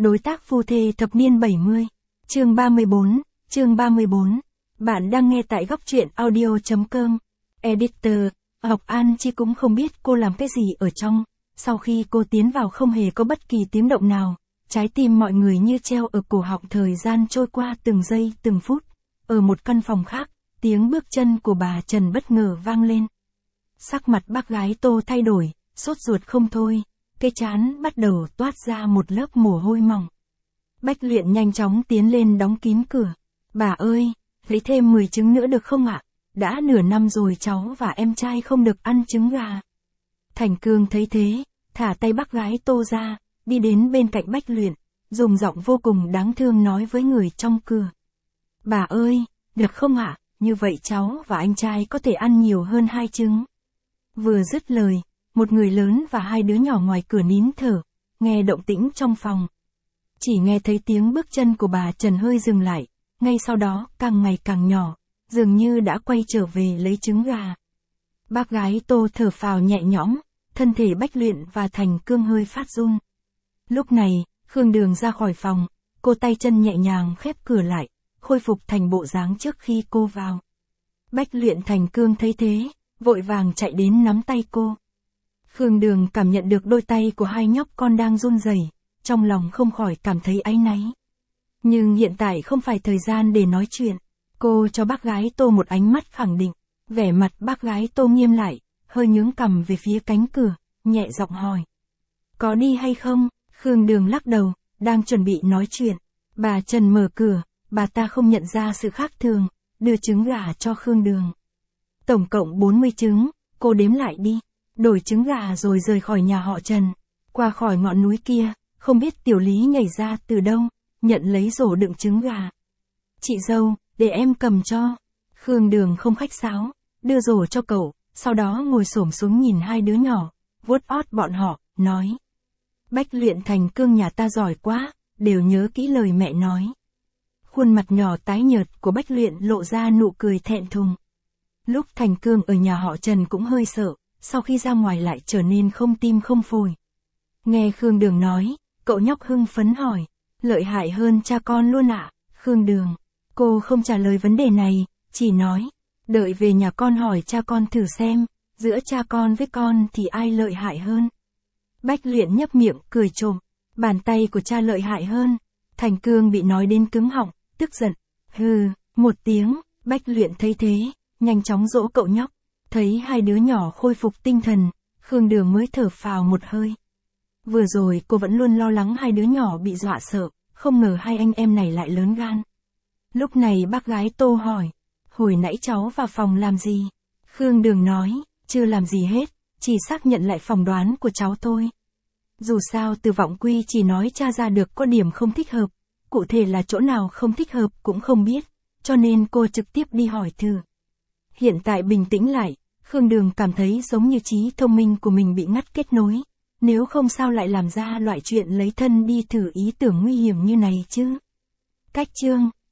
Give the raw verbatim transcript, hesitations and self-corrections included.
Đối tác phu thê thập niên bảy mươi. Chương ba mươi bốn, chương ba mươi bốn. Bạn đang nghe tại góc truyện audio chấm com. Editor, Ngọc An Chi cũng không biết cô làm cái gì ở trong. Sau khi cô tiến vào không hề có bất kỳ tiếng động nào. Trái tim mọi người như treo ở cổ họng, thời gian trôi qua từng giây từng phút. Ở một căn phòng khác, tiếng bước chân của bà Trần bất ngờ vang lên. Sắc mặt bác gái Tô thay đổi, sốt ruột không thôi. Cái trán bắt đầu toát ra một lớp mồ hôi mỏng. Bách Luyện nhanh chóng tiến lên đóng kín cửa. Bà ơi, lấy thêm mười trứng nữa được không ạ? Đã nửa năm rồi cháu và em trai không được ăn trứng gà. Thành Cương thấy thế, thả tay bác gái Tô ra, đi đến bên cạnh Bách Luyện, dùng giọng vô cùng đáng thương nói với người trong cửa. Bà ơi, được không ạ? Như vậy cháu và anh trai có thể ăn nhiều hơn hai trứng. Vừa dứt lời, một người lớn và hai đứa nhỏ ngoài cửa nín thở, nghe động tĩnh trong phòng. Chỉ nghe thấy tiếng bước chân của bà Trần hơi dừng lại, ngay sau đó càng ngày càng nhỏ, dường như đã quay trở về lấy trứng gà. Bác gái Tô thở phào nhẹ nhõm, thân thể Bách Luyện và Thành Cương hơi phát run. Lúc này, Khương Đường ra khỏi phòng, cô tay chân nhẹ nhàng khép cửa lại, khôi phục thành bộ dáng trước khi cô vào. Bách Luyện Thành Cương thấy thế, vội vàng chạy đến nắm tay cô. Khương Đường cảm nhận được đôi tay của hai nhóc con đang run rẩy, trong lòng không khỏi cảm thấy áy náy. Nhưng hiện tại không phải thời gian để nói chuyện. Cô cho bác gái Tô một ánh mắt khẳng định. Vẻ mặt bác gái Tô nghiêm lại, hơi nhướng cằm về phía cánh cửa, nhẹ giọng hỏi. Có đi hay không? Khương Đường lắc đầu, đang chuẩn bị nói chuyện. Bà Trần mở cửa, bà ta không nhận ra sự khác thường, đưa trứng gà cho Khương Đường. Tổng cộng bốn mươi trứng, cô đếm lại đi. Đổi trứng gà rồi rời khỏi nhà họ Trần, qua khỏi ngọn núi kia, không biết Tiểu Lý nhảy ra từ đâu, nhận lấy rổ đựng trứng gà. Chị dâu, để em cầm cho. Khương Đường không khách sáo, đưa rổ cho cậu, sau đó ngồi xổm xuống nhìn hai đứa nhỏ, vuốt ót bọn họ, nói. Bách Luyện Thành Cương nhà ta giỏi quá, đều nhớ kỹ lời mẹ nói. Khuôn mặt nhỏ tái nhợt của Bách Luyện lộ ra nụ cười thẹn thùng. Lúc Thành Cương ở nhà họ Trần cũng hơi sợ. Sau khi ra ngoài lại trở nên không tim không phổi. Nghe Khương Đường nói, cậu nhóc hưng phấn hỏi, lợi hại hơn cha con luôn ạ? Khương Đường, cô không trả lời vấn đề này, chỉ nói, đợi về nhà con hỏi cha con thử xem, giữa cha con với con thì ai lợi hại hơn. Bách Luyện nhấp miệng, cười trộm, bàn tay của cha lợi hại hơn. Thành Cương bị nói đến cứng họng, tức giận, hừ, một tiếng. Bách Luyện thấy thế, nhanh chóng dỗ cậu nhóc. Thấy hai đứa nhỏ khôi phục tinh thần, Khương Đường mới thở phào một hơi. Vừa rồi cô vẫn luôn lo lắng hai đứa nhỏ bị dọa sợ, không ngờ hai anh em này lại lớn gan. Lúc này bác gái Tô hỏi, hồi nãy cháu vào phòng làm gì? Khương Đường nói, chưa làm gì hết, chỉ xác nhận lại phỏng đoán của cháu thôi. Dù sao Từ Vọng Quy chỉ nói tra ra được có điểm không thích hợp, cụ thể là chỗ nào không thích hợp cũng không biết, cho nên cô trực tiếp đi hỏi thử. Hiện tại bình tĩnh lại, Khương Đường cảm thấy giống như trí thông minh của mình bị ngắt kết nối, nếu không sao lại làm ra loại chuyện lấy thân đi thử ý tưởng nguy hiểm như này chứ. Cách chương